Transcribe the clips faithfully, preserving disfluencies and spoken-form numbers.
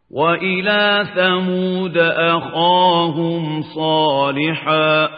وإلى ثمود أخاهم صالحا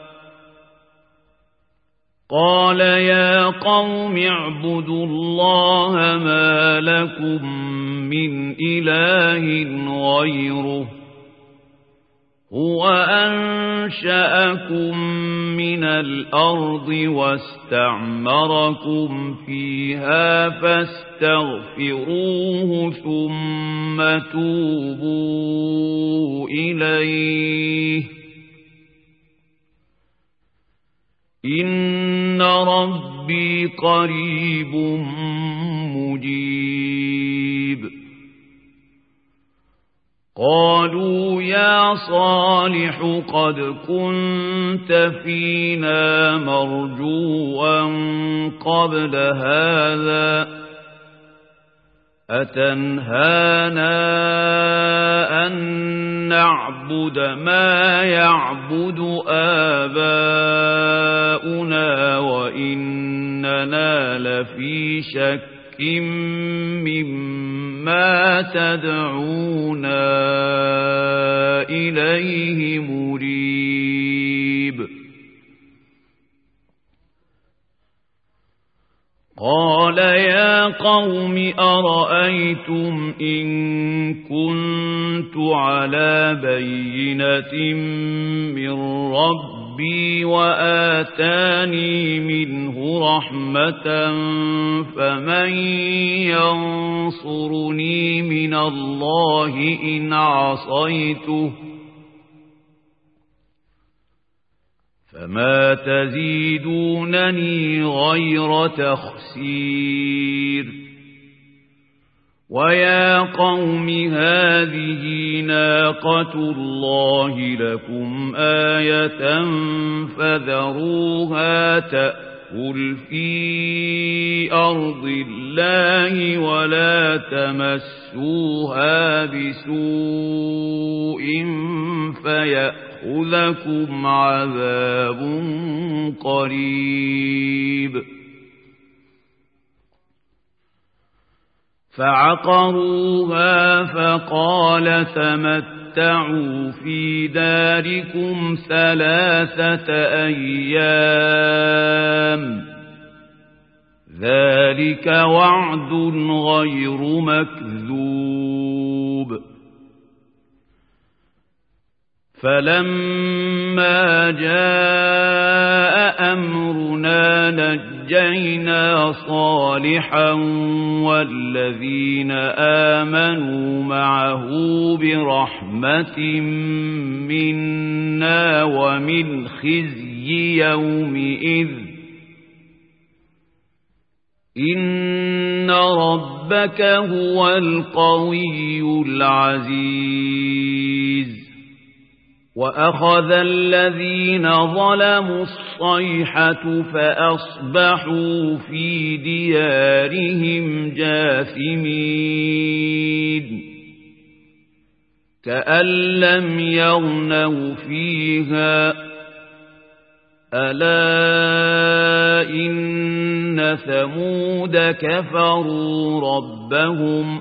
قال يا قوم اعبدوا الله ما لكم من إله غيره هو أنشأكم من الأرض واستعمركم فيها فاستغفروه ثم توبوا إليه إن ربي قريب مجيب قالوا يا صالح قد كنت فينا مرجوا قبل هذا أتنهانا أن نعبد ما يعبد آباؤنا وإننا لفي شك مما تدعونا إليه مريب قال يا قوم أرأيتم إن كنت على بينة من ربي وآتاني منه رحمة فمن ينصرني من الله إن عصيته فما تزيدونني غير تخسير ويا قوم هذه ناقة الله لكم آية فذروها تأكل في أرض الله ولا تمسوها بسوء فيأخذكم عذاب قريب فعقروها فقال تمتعوا في داركم ثلاثة أيام ذلك وعد غير مكذوب فلما جاء أمرنا نجينا صالحا والذين آمنوا معه برحمة منا ومن خزي يومئذ إن ربك هو القوي العزيز وأخذ الذين ظلموا الصيحة فأصبحوا في ديارهم جاثمين كأن لم يغنوا فيها ألا إن ثمود كفروا ربهم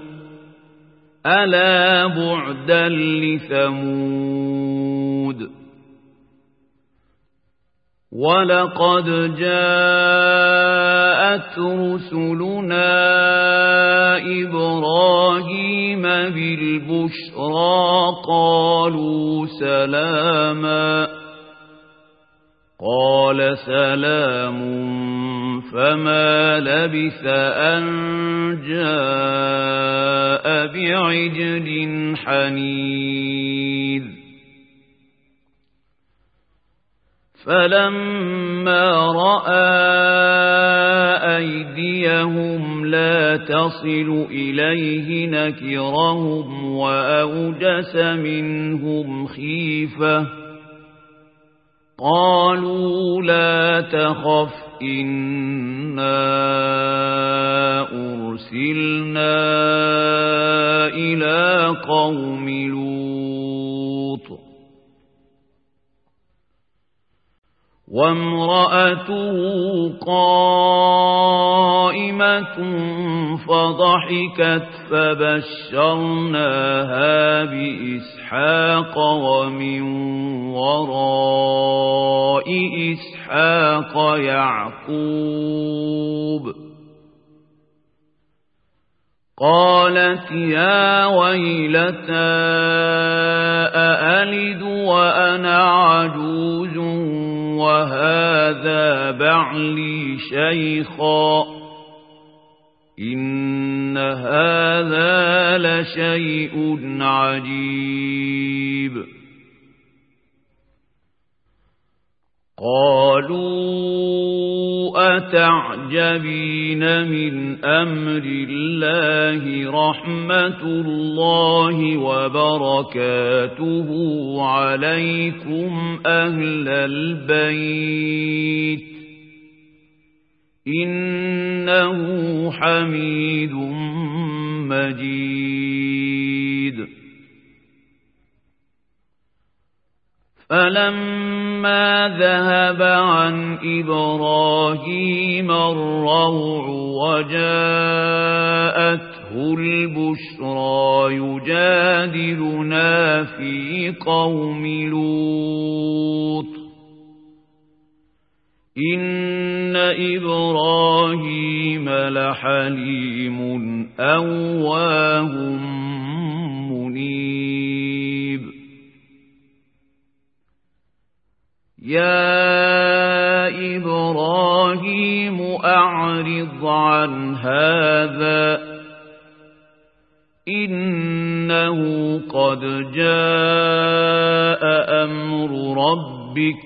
ألا بعدا لثمود ولقد جاءت رسلنا إبراهيم بالبشرى قالوا سلاما قال سلام فما لبث أن جاء بعجل حنيذ فلما رأى أيديهم لا تصل إليه نكرهم وأوجس منهم خيفة قالوا لا تخف إنا أرسلنا إلى قوم لوط وامرأته قائمة فضحكت فبشرناها بإسحاق ومن وراء إسحاق يعقوب قالت يا ويلتى أألد وأنا عجوز وهذا بعلي شيخا إن هذا لشيء عجيب قالوا أتعجبين من أمر الله رحمة الله وبركاته عليكم أهل البيت إنه حميد مجيد فلما ذهب عن إبراهيم الروع وجاءته البشرى يجادلنا في قوم لوط إن إبراهيم لحليم أواه منيب يا إبراهيم أعرض عن هذا إنه قد جاء أمر ربك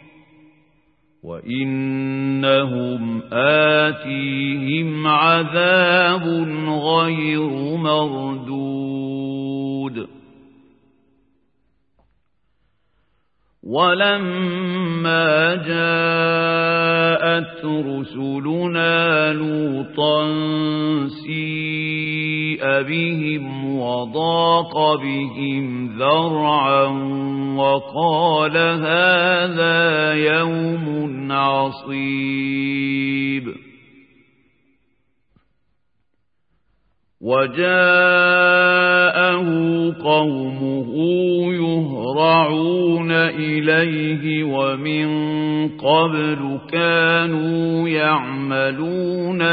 وإنهم آتيهم عذاب غير مردود ولما جاءت رسلنا لوطا سيء بهم وضاق بهم ذرعا وقال هذا يوم عصيب وجاءه قومه يهرعون إليه ومن قبل كانوا يعملون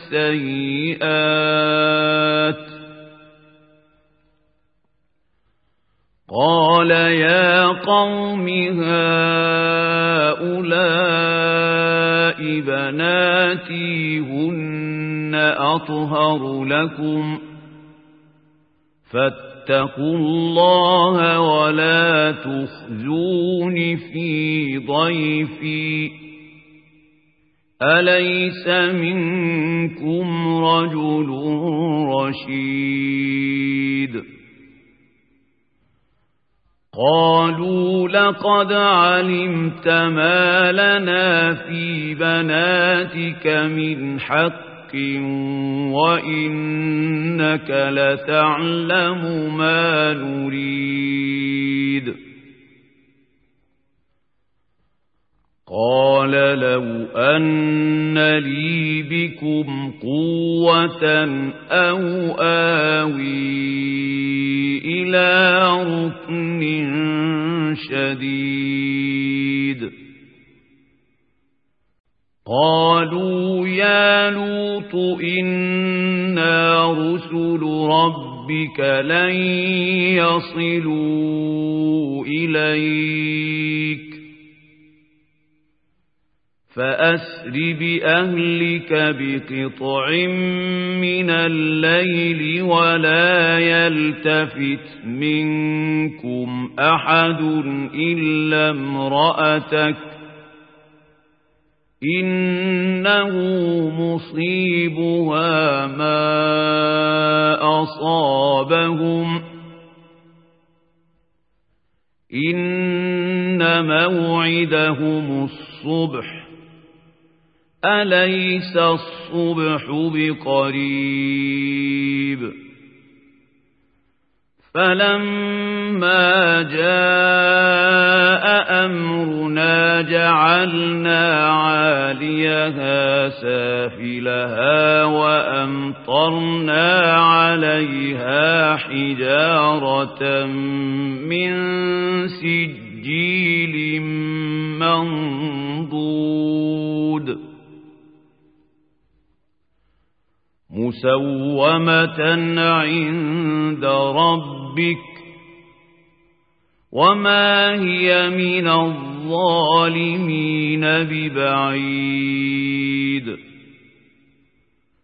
السيئات قال يا قوم هؤلاء بناتي هن أطهر لكم فاتقوا الله ولا تخزون في ضيفي أليس منكم رجل رشيد قالوا لقد علمت ما لنا في بناتك من حق وإنك لتعلم ما نريد قال لو أن لي بكم قوة أو آوي إلى ركن شديد قالوا يا لوط إنا رسل ربك لن يصلوا إليك فأسر بأهلك بقطع من الليل ولا يلتفت منكم أحد إلا امرأتك إنه مصيبها ما أصابهم إن موعدهم الصبح أليس الصبح بقريب فلما جاء أمرنا جعلنا عاليها سافلها وأمطرنا عليها حجارة من سجيل منضود مسومة عند ربك وما هي من الظالمين ببعيد